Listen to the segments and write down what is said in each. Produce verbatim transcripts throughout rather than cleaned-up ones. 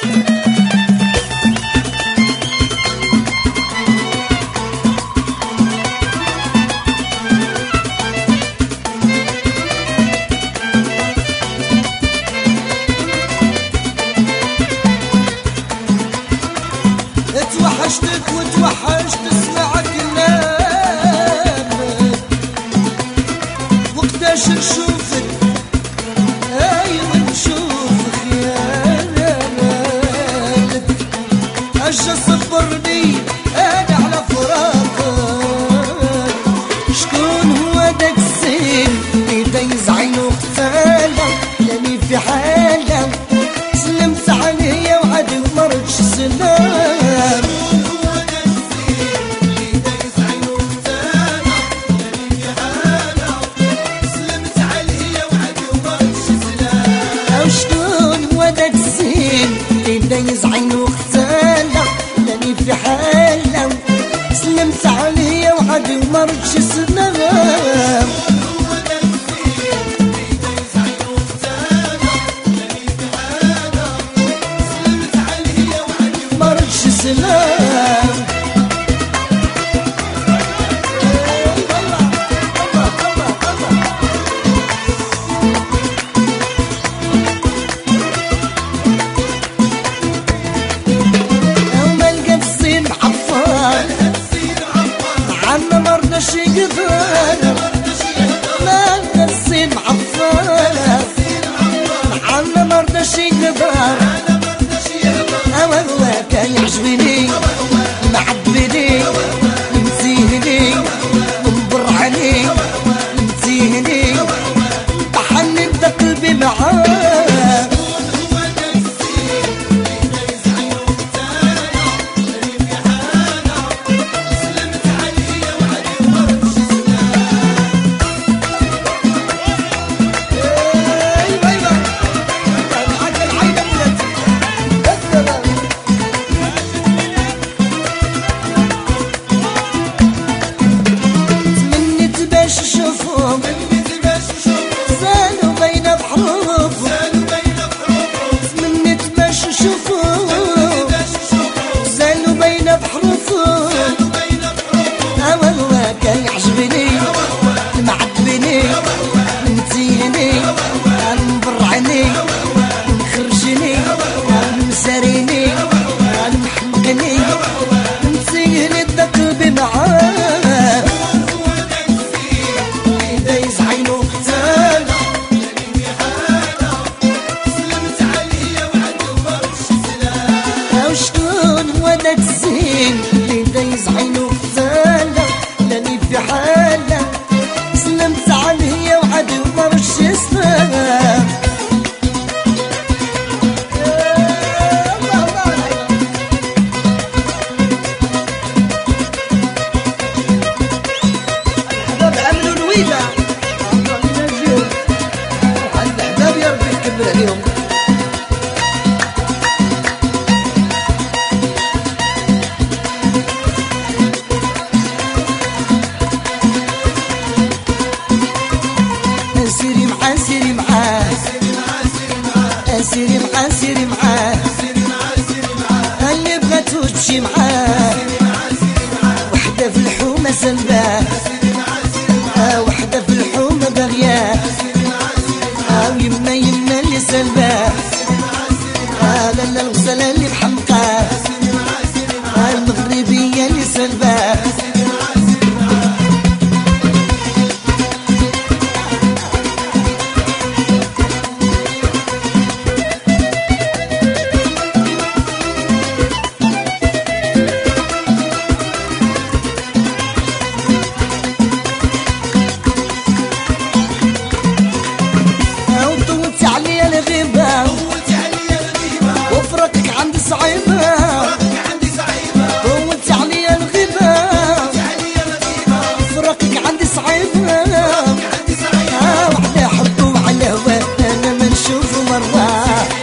توحشتك وتوحشت اسمع كلامك وقتاش نشوفك ايوه نشوف خيالك اجا صبرني انا على فراقك شكون هو داك الزين اللي يزعل وقتاله لاني في حاله سلمت عليه وعاد مرتش سلام يزعين وقتاله لاني في حاله سلمت عليا وعاد مرتش سلام مرتش سلام شي قدر ما نسي معفالة عنا مرضى شي قدر والله كان يعجبني معبني نسيهني منبر علي نسيهني طحني بدا قلبي معاه الزين اللي يزعين وقتاله لاني في حاله سلمت عليه وعاد مرش سلام الحباب عملوا الويله عند الحباب يا ربي يكمل عليهم سيري معاه سيري معاه سيري معاه سيري معاه اللي بغاتو تمشي معاه وحدة في الحومة سلباه وحدة في الحومة باغياه ويما يما اللي سلباه لا لا الغزالة اللي محمقاه المغربية اللي سلباه وفرقك عندي صعيبة طولت عليا الغيبة فراقك عندي صعيبة وحدة حب وعلى هواه أنا ما نشوفه مرة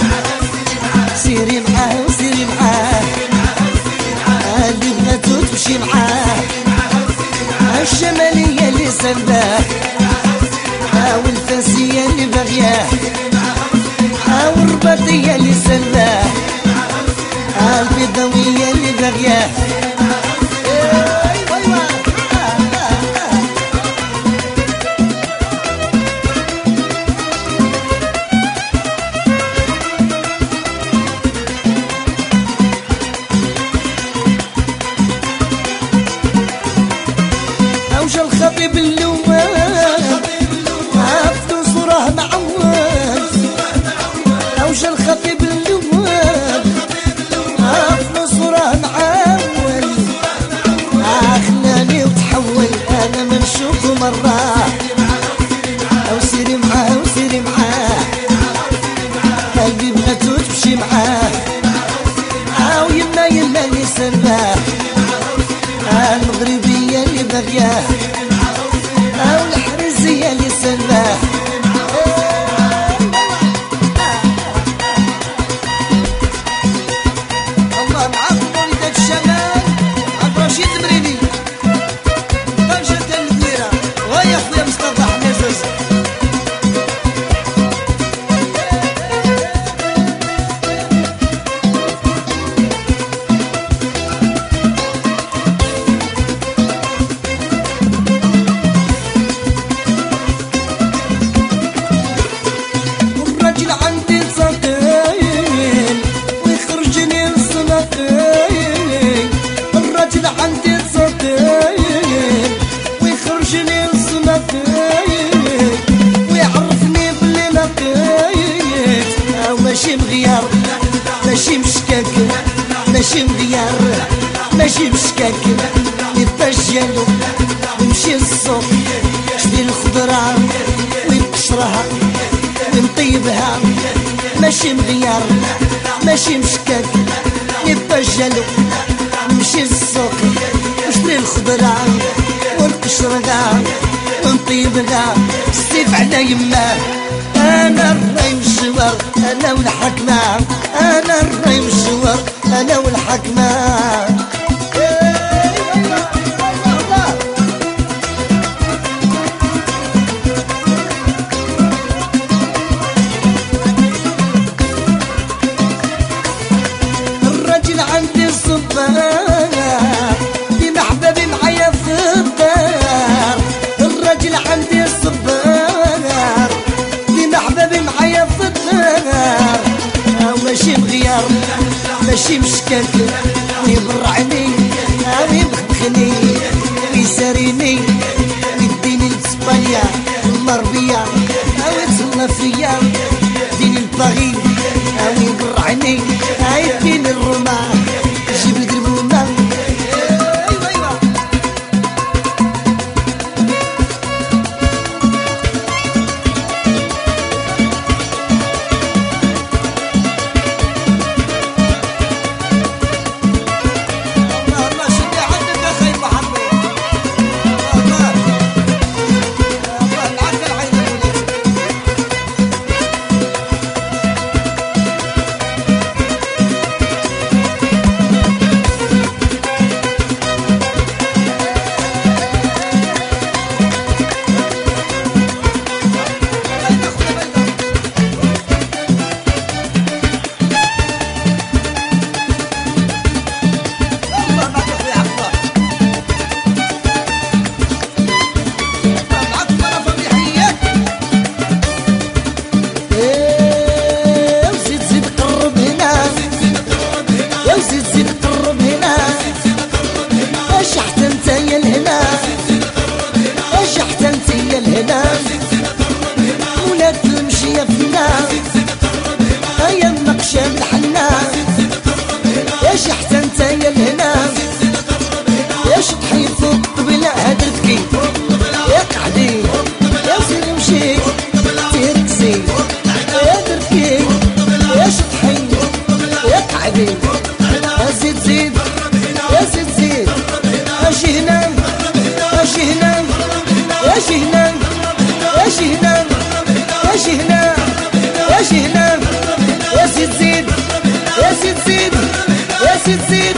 سيري معاه وسيري معاه اللي بغاتو تمشي معاه الشمالية اللي سلباه والفاسية اللي باغياه والرباطية اللي سلباه البيضاوية اللي باغياه اوجه الخطيب اللواب عبدو صوره معوز اوجه الخطيب اللواب عبدو صوره معوز خلاني وتحول انا ما نشوفه مره او سيري معاه وسيري معاه قلبي بغاتو تمشي معاه او يما يما اللي سلاه المغربية اللي باغياه او الحرزية اللي سلاه الله معاكم وليدات الشمال عبد رشيد المريني طنجة الكويرة ويا خويا مصطفى حنازز الراجل عندي صديق ويخرجني للصنافيق ويعرفني بلي لقيت او ماشي مغيار ماشي مشكاك ماشي مغيار ماشي مشكاك يبقى جالو ويمشي للسوق يشري الخضرة ويقشرها ويطيبها ماشي مغيار ماشي مشكاك يبقى جالو نمشي للسوق نشري الخضرة ونقشرها ونطيبها ستيف على يماه انا الراي مشوار انا والحكمة انا الراي مشوار انا والحكمة الراجل عندي الصبار بمحببي معايا في الدار الراجل عندي الصبار بمحببي معايا في الدار او ماشي مغيار ماشي مشكاك ويبرعني او يبخبخني ويساريني ويديني لاسبانيا المربية او يتهلا فيا يديني الباغي او يبرعني يديني الروما يجيب القربومة يا سيد زيد يا سيد زيد